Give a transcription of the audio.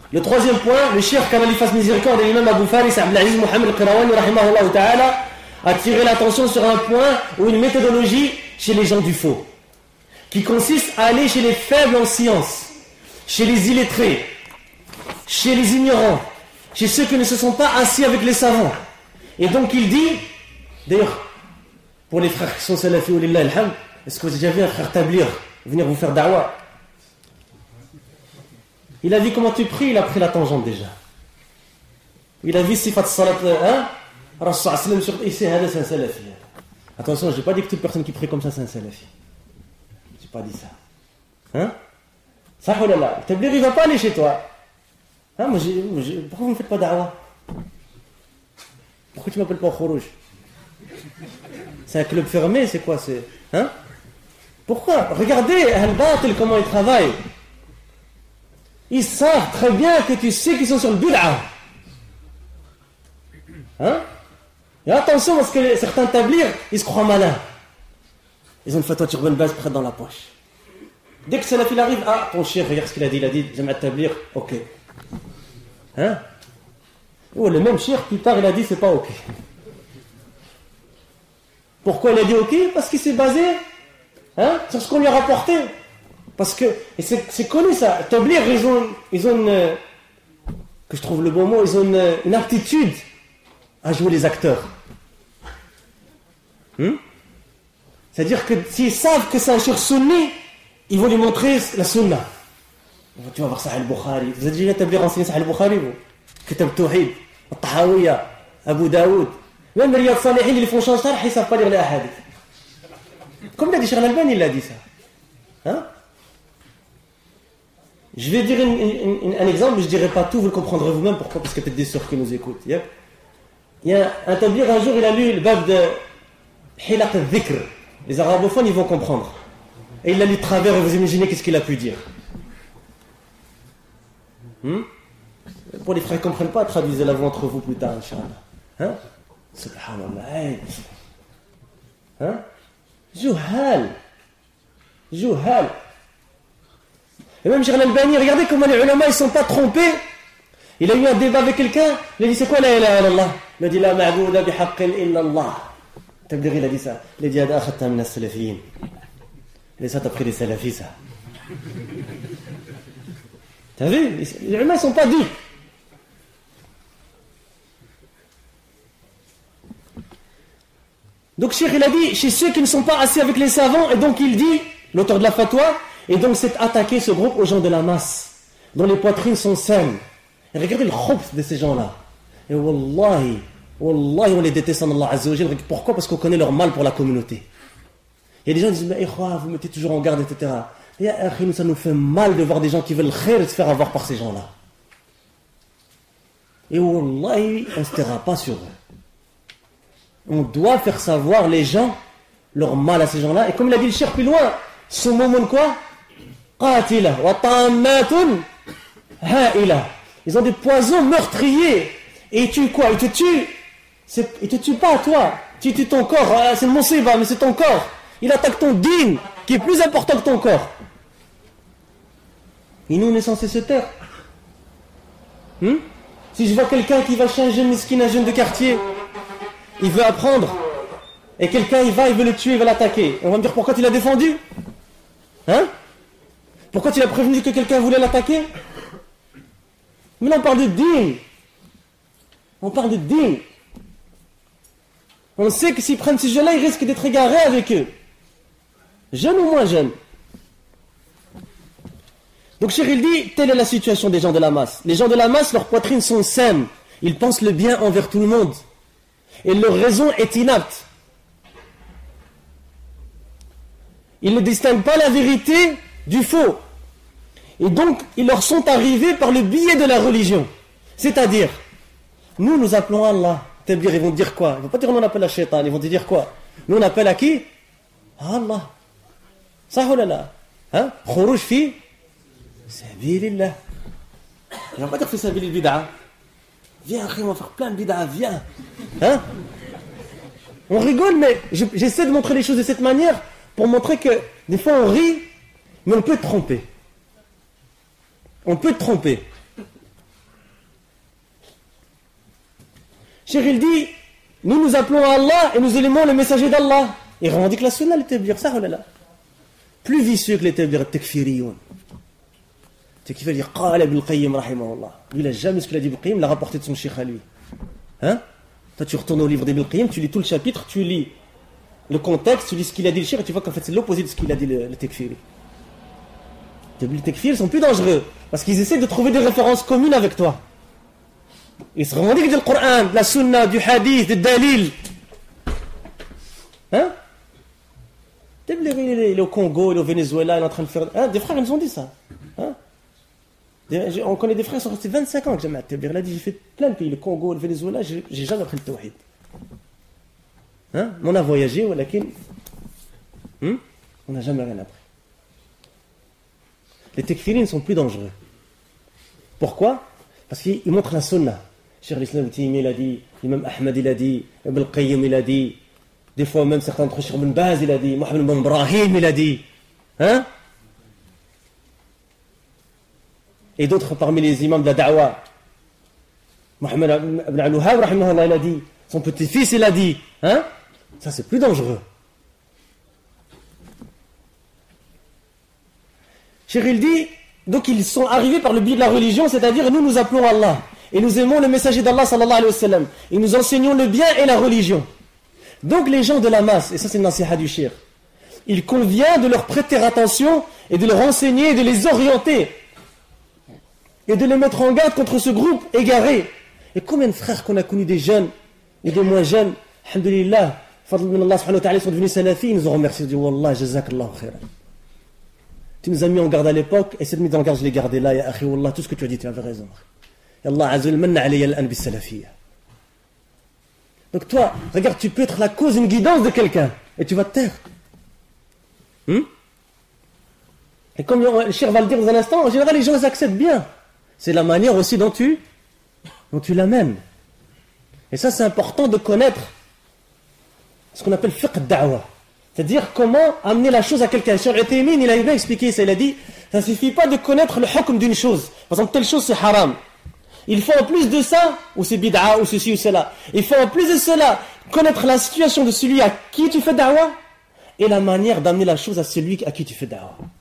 Le troisième point, le cheikh qu'Allah lui fasse miséricorde, l'imam Abu Faris Abdelaziz Mohamed Al-Qirawani rahimahullah ta'ala a tiré l'attention sur un point ou une méthodologie chez les gens du faux, qui consiste à aller chez les faibles en sciences, chez les illettrés, chez les ignorants, chez ceux qui ne se sont pas assis avec les savants. Et donc il dit, d'ailleurs, pour les frères qui sont salafis ou lillah alhamd, est-ce que vous avez déjà vu un frère tablir venir vous faire da'wah? Il a vu comment tu pries, il a pris la tangente déjà. Il a vu sifat salat, Rasul sallam sur ici, c'est un salafi. Attention, je n'ai pas dit que toute personne qui prie comme ça, c'est un salafi. Je n'ai pas dit ça. Ça, oh là là, le tablir, il ne va pas aller chez toi. Pourquoi vous ne me faites pas da'wah? Pourquoi tu ne m'appelles pas au Khourouj? C'est un club fermé, c'est quoi? Pourquoi? Regardez Al-Batil, comment ils travaillent. Ils savent très bien que tu sais qu'ils sont sur le bid'a. Et attention, parce que certains tablirs, ils se croient malins. Ils ont une fatwa turban base prête dans la poche. Dès que Salaf il arrive, ton chef, regarde ce qu'il a dit. Il a dit, j'aime tablir, ok. Le même chef, plus tard, il a dit, c'est pas ok. Pourquoi il a dit ok? Parce qu'il s'est basé sur ce qu'on lui a rapporté. Parce que, et c'est connu ça, tablir, ils ont une, que je trouve le bon mot, ils ont une aptitude à jouer les acteurs. C'est-à-dire que s'ils savent que c'est un cheikh sunni, ils vont lui montrer la sunna. Tu vas voir Sahih al-Bukhari. Vous avez déjà tablir enseigné Sahih al-Bukhari, vous? Kitab Tawhid, Al-Tahawiyya, Abu Daoud. Même les Riyad Salihin, ils font changer, ils ne savent pas lire les hadiths. Comme l'a dit Cheikh Al-Albani, il a dit ça. Je vais dire un exemple, mais je ne dirai pas tout, vous le comprendrez vous-même. Pourquoi? Parce qu'il y a peut-être des sœurs qui nous écoutent. Il y a un tablir, un jour, il a lu le bab de Hilaq al-Dhikr. Les arabophones, ils vont comprendre. Et il l'a lu de travers, et vous imaginez qu'est-ce qu'il a pu dire. Pour les frères qui ne comprennent pas, traduisez-la-vous entre vous plus tard, Inch'Allah. Subhanallah. Juhal. Et même Cheikh Al-Albani, regardez comment les ulama ils ne sont pas trompés. Il a eu un débat avec quelqu'un, il a dit c'est quoi la ilaha illallah? Il a dit la ma'bouda bihaqqin illallah. Tabdir, il a dit ça. Il a dit hada akhadta min as-salafiyin. Et ça t'as pris des salafis ça. T'as vu? Les ulama ils sont pas dupes. Donc Cheikh il a dit chez ceux qui ne sont pas assis avec les savants, et donc il dit, l'auteur de la fatwa, et donc c'est attaquer ce groupe aux gens de la masse, dont les poitrines sont saines. Et regardez le khubth de ces gens-là. Et wallahi, on les déteste en Allah Azza wa Jal. Pourquoi? Parce qu'on connaît leur mal pour la communauté. Il y a des gens qui disent, mais vous mettez toujours en garde, etc. Et ça nous fait mal de voir des gens qui veulent khayr se faire avoir par ces gens-là. Et wallahi, on ne se taira pas sur eux. On doit faire savoir les gens leur mal à ces gens-là. Et comme il a dit le cheikh plus loin, ce moment quoi? Qatila wa tammatun ha'ila. Ils ont des poisons meurtriers. Et ils tuent quoi? Ils te tuent. Ils te tuent pas toi. Tu tues ton corps. C'est le monsiba, mais c'est ton corps. Il attaque ton din, qui est plus important que ton corps. Et nous, on est censé se taire. Si je vois quelqu'un qui va chez un jeune miskin, un jeune de quartier, il veut apprendre, et quelqu'un il veut le tuer, il va l'attaquer. On va me dire pourquoi tu l'as défendu? Pourquoi tu l'as prévenu que quelqu'un voulait l'attaquer? Mais là on parle de din. On parle de din. On sait que s'ils prennent ces jeunes-là, ils risquent d'être égarés avec eux. Jeunes ou moins jeunes. Donc Cheikh il dit, telle est la situation des gens de la masse. Les gens de la masse, leurs poitrines sont saines. Ils pensent le bien envers tout le monde. Et leur raison est inapte. Ils ne distinguent pas la vérité du faux. Et donc, ils leur sont arrivés par le biais de la religion. C'est-à-dire, nous appelons Allah. C'est-à-dire, ils vont dire quoi? Ils ne vont pas dire on appelle à Shaitan. Ils vont dire quoi? Nous on appelle à qui? À Allah. Ça ou là? Khourouj fi sabilillah. Ils ne vont pas dire fi sabilil bid'a. Viens, on va faire plein de bid'a, viens. On rigole, mais j'essaie de montrer les choses de cette manière pour montrer que des fois on rit, mais on peut te tromper. On peut te tromper. Cheikh il dit, nous appelons à Allah et nous aimons le messager d'Allah. Il revendique la sunna, l'établir, ça ou là. Plus vicieux que l'établir, le-tekfiriyoun. Tekfir, il dit, Qala Ibn Qayyim, rahimahullah. Lui, il n'a jamais ce qu'il a dit Ibn Qayyim, il l'a rapporté de son cheikh à lui. Hein? Toi, tu retournes au livre d'Ibn Qayyim, tu lis tout le chapitre, tu lis le contexte, tu lis ce qu'il a dit le cheikh, et tu vois qu'en fait, c'est l'opposé de ce qu'il a dit le tekfiri. Les tekfirs sont plus dangereux, parce qu'ils essaient de trouver des références communes avec toi. Ils se revendiquent du Coran, de la sunna, du hadith, du dalil. Hein? Il est au Congo, il est au Venezuela, il est en train de faire... Hein? Des frères, ils nous ont dit ça. Hein? On connaît des frères qui sont restés 25 ans que j'ai il a dit, j'ai fait plein de pays, le Congo, le Venezuela, j'ai jamais appris le tawhid. Hein? On a voyagé, on n'a jamais rien appris. Les tekfirines sont plus dangereux. Pourquoi? Parce qu'ils montrent la sunna. Cheikh l'Islam Ibn Taymiyyah il a dit, l'imam Ahmad il a dit, Ibn Qayyim il a dit, des fois même certains d'entre eux, Cheikh Ibn Baz il a dit, Mohamed Ibn Ibrahim il a dit. Hein? Et d'autres parmi les imams de la da'wa, Mohamed Ibn Al-Wahhab rahimahullah il a dit, son petit-fils il a dit. Hein? Ça c'est plus dangereux. Cheikh il dit, donc ils sont arrivés par le biais de la religion, c'est-à-dire nous appelons Allah. Et nous aimons le messager d'Allah sallallahu alayhi wa sallam. Et nous enseignons le bien et la religion. Donc les gens de la masse, et ça c'est le nasiha du Cheikh, il convient de leur prêter attention et de leur enseigner et de les orienter. Et de les mettre en garde contre ce groupe égaré. Et combien de frères qu'on a connus des jeunes et des moins jeunes, alhamdulillah, fadl min Allah subhanahu wa ta'ala, sont devenus salafis, ils nous ont remercié, ils ont dit Wallah, jazakallahu khairan. Tu nous as mis en garde à l'époque, et cette mise en garde, je l'ai gardée là, ya akhi, wallah, tout ce que tu as dit, tu avais raison. Et Allah azza wa jalla manna alayya al-an bis-salafiyya. Donc toi, regarde, tu peux être la cause, une guidance de quelqu'un, et tu vas te taire. Et comme le cheikh va le dire dans un instant, en général, les gens les acceptent bien. C'est la manière aussi dont tu l'amènes. Et ça, c'est important de connaître ce qu'on appelle fiqh da'wa. C'est-à-dire comment amener la chose à quelqu'un. Cheikh Uthaymin, il a bien expliqué ça, il a dit, ça ne suffit pas de connaître le hukm d'une chose. Par exemple, telle chose c'est haram. Il faut en plus de ça, ou c'est bid'a, ou ceci ou cela. Il faut en plus de cela, connaître la situation de celui à qui tu fais da'wa, et la manière d'amener la chose à celui à qui tu fais da'wa.